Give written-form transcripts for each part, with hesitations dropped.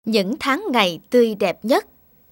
Những tháng ngày tươi đẹp nhất.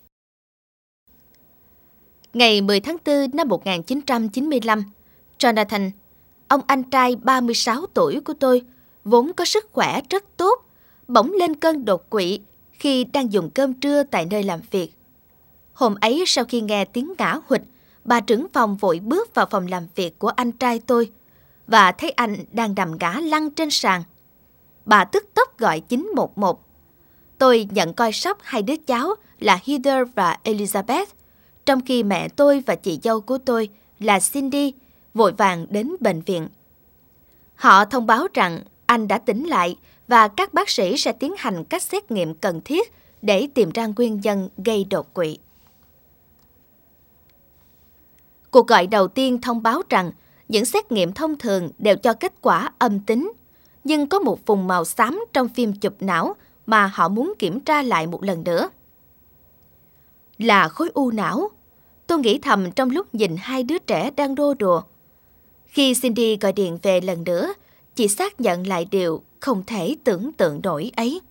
Ngày 10 tháng 4 năm 1995, Jonathan, ông anh trai 36 tuổi của tôi, vốn có sức khỏe rất tốt, bỗng lên cơn đột quỵ khi đang dùng cơm trưa tại nơi làm việc. Hôm ấy sau khi nghe tiếng ngã huỵch, bà trưởng phòng vội bước vào phòng làm việc của anh trai tôi và thấy anh đang nằm ngã lăn trên sàn. Bà tức tốc gọi 911. Tôi nhận coi sóc hai đứa cháu là Heather và Elizabeth, trong khi mẹ tôi và chị dâu của tôi là Cindy vội vàng đến bệnh viện. Họ thông báo rằng anh đã tỉnh lại và các bác sĩ sẽ tiến hành các xét nghiệm cần thiết để tìm ra nguyên nhân gây đột quỵ. Cuộc gọi đầu tiên thông báo rằng những xét nghiệm thông thường đều cho kết quả âm tính, nhưng có một vùng màu xám trong phim chụp não mà họ muốn kiểm tra lại một lần nữa. Là khối u não, tôi nghĩ thầm trong lúc nhìn hai đứa trẻ đang đô đùa. Khi Cindy gọi điện về lần nữa, chị xác nhận lại điều không thể tưởng tượng nổi ấy.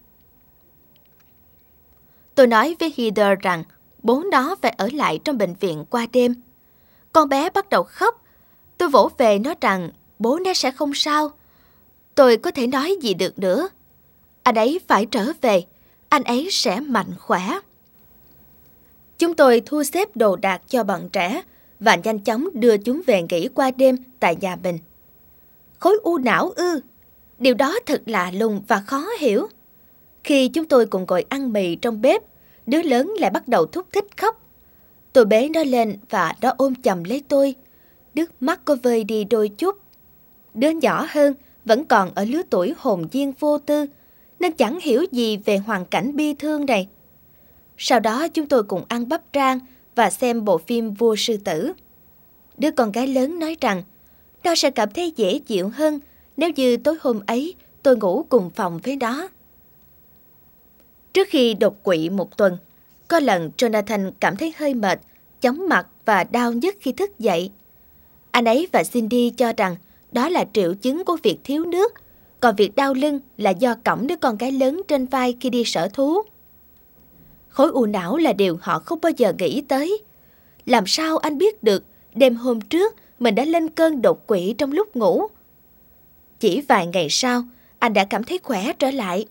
Tôi nói với Heather rằng bố nó phải ở lại trong bệnh viện qua đêm. Con bé bắt đầu khóc. Tôi vỗ về nói rằng bố nó sẽ không sao. Tôi có thể nói gì được nữa. Anh ấy phải trở về, anh ấy sẽ mạnh khỏe. Chúng tôi thu xếp đồ đạc cho bọn trẻ và nhanh chóng đưa chúng về nghỉ qua đêm tại nhà mình. Khối u não ư? Điều đó thật lạ lùng và khó hiểu. Khi chúng tôi cùng ngồi ăn mì trong bếp, đứa lớn lại bắt đầu thúc thích khóc. Tôi bế nó lên và nó ôm chầm lấy tôi. Nước mắt có vơi đi đôi chút. Đứa nhỏ hơn vẫn còn ở lứa tuổi hồn nhiên vô tư, nên chẳng hiểu gì về hoàn cảnh bi thương này. Sau đó chúng tôi cùng ăn bắp rang và xem bộ phim Vua Sư Tử. Đứa con gái lớn nói rằng nó sẽ cảm thấy dễ chịu hơn nếu như tối hôm ấy tôi ngủ cùng phòng với nó. Trước khi đột quỵ một tuần, có lần Jonathan cảm thấy hơi mệt, chóng mặt và đau nhức khi thức dậy. Anh ấy và Cindy cho rằng đó là triệu chứng của việc thiếu nước, còn việc đau lưng là do cõng đứa con gái lớn trên vai khi đi sở thú. Khối u não là điều họ không bao giờ nghĩ tới. Làm sao anh biết được đêm hôm trước mình đã lên cơn đột quỵ trong lúc ngủ? Chỉ vài ngày sau, anh đã cảm thấy khỏe trở lại.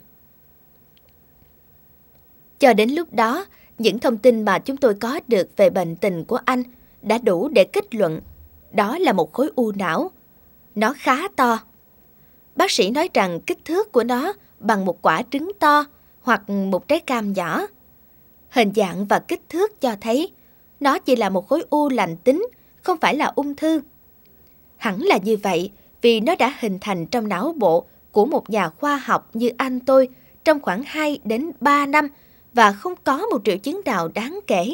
Cho đến lúc đó, những thông tin mà chúng tôi có được về bệnh tình của anh đã đủ để kết luận đó là một khối u não. Nó khá to. Bác sĩ nói rằng kích thước của nó bằng một quả trứng to hoặc một trái cam nhỏ. Hình dạng và kích thước cho thấy nó chỉ là một khối u lành tính, không phải là ung thư. Hẳn là như vậy vì nó đã hình thành trong não bộ của một nhà khoa học như anh tôi trong khoảng 2 đến 3 năm và không có một triệu chứng nào đáng kể.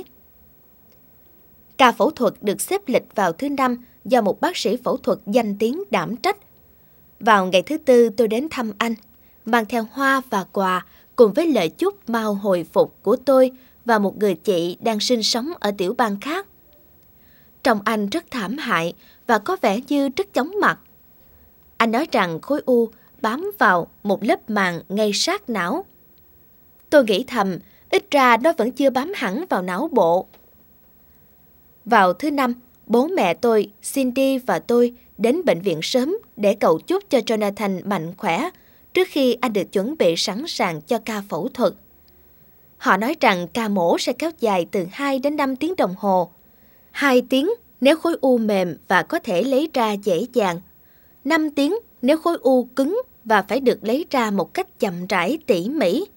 Ca phẫu thuật được xếp lịch vào thứ Năm do một bác sĩ phẫu thuật danh tiếng đảm trách. Vào ngày thứ Tư tôi đến thăm anh, mang theo hoa và quà cùng với lời chúc mau hồi phục của tôi và một người chị đang sinh sống ở tiểu bang khác. Trông anh rất thảm hại và có vẻ như rất chóng mặt. Anh nói rằng khối u bám vào một lớp màng ngay sát não. Tôi nghĩ thầm, ít ra nó vẫn chưa bám hẳn vào não bộ. Vào thứ Năm, bố mẹ tôi, Cindy và tôi đến bệnh viện sớm để cầu chúc cho Jonathan mạnh khỏe trước khi anh được chuẩn bị sẵn sàng cho ca phẫu thuật. Họ nói rằng ca mổ sẽ kéo dài từ 2 đến 5 tiếng đồng hồ. 2 tiếng nếu khối u mềm và có thể lấy ra dễ dàng. 5 tiếng nếu khối u cứng và phải được lấy ra một cách chậm rãi tỉ mỉ.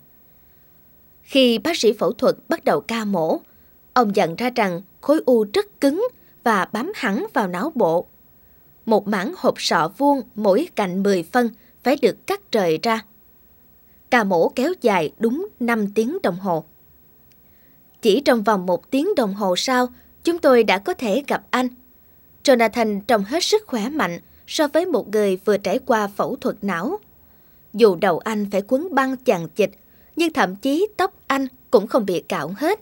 Khi bác sĩ phẫu thuật bắt đầu ca mổ, ông nhận ra rằng khối u rất cứng và bám hẳn vào não bộ. Một mảng hộp sọ vuông mỗi cạnh 10 phân phải được cắt rời ra. Ca mổ kéo dài đúng 5 tiếng đồng hồ. Chỉ trong vòng 1 tiếng đồng hồ sau, chúng tôi đã có thể gặp anh. Jonathan trông hết sức khỏe mạnh so với một người vừa trải qua phẫu thuật não. Dù đầu anh phải quấn băng chằng chịt, nhưng thậm chí tóc anh cũng không bị cạo hết.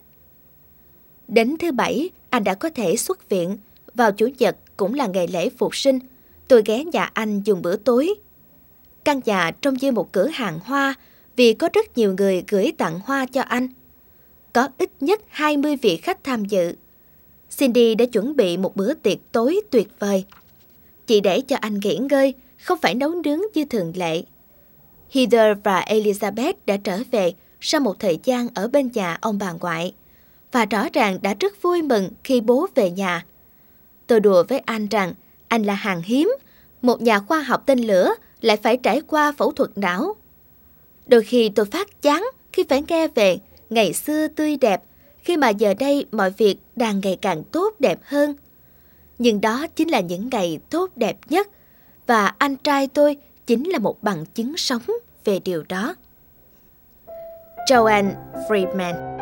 Đến thứ Bảy, anh đã có thể xuất viện. Vào Chủ nhật cũng là ngày lễ Phục sinh. Tôi ghé nhà anh dùng bữa tối. Căn nhà trông như một cửa hàng hoa vì có rất nhiều người gửi tặng hoa cho anh. Có ít nhất 20 vị khách tham dự. Cindy đã chuẩn bị một bữa tiệc tối tuyệt vời. Chỉ để cho anh nghỉ ngơi, không phải nấu nướng như thường lệ. Heather và Elizabeth đã trở về sau một thời gian ở bên nhà ông bà ngoại, và rõ ràng đã rất vui mừng khi bố về nhà. Tôi đùa với anh rằng anh là hàng hiếm, một nhà khoa học tên lửa lại phải trải qua phẫu thuật não. Đôi khi tôi phát chán khi phải nghe về ngày xưa tươi đẹp, khi mà giờ đây mọi việc đang ngày càng tốt đẹp hơn. Nhưng đó chính là những ngày tốt đẹp nhất, và anh trai tôi chính là một bằng chứng sống về điều đó. Joanne Friedman.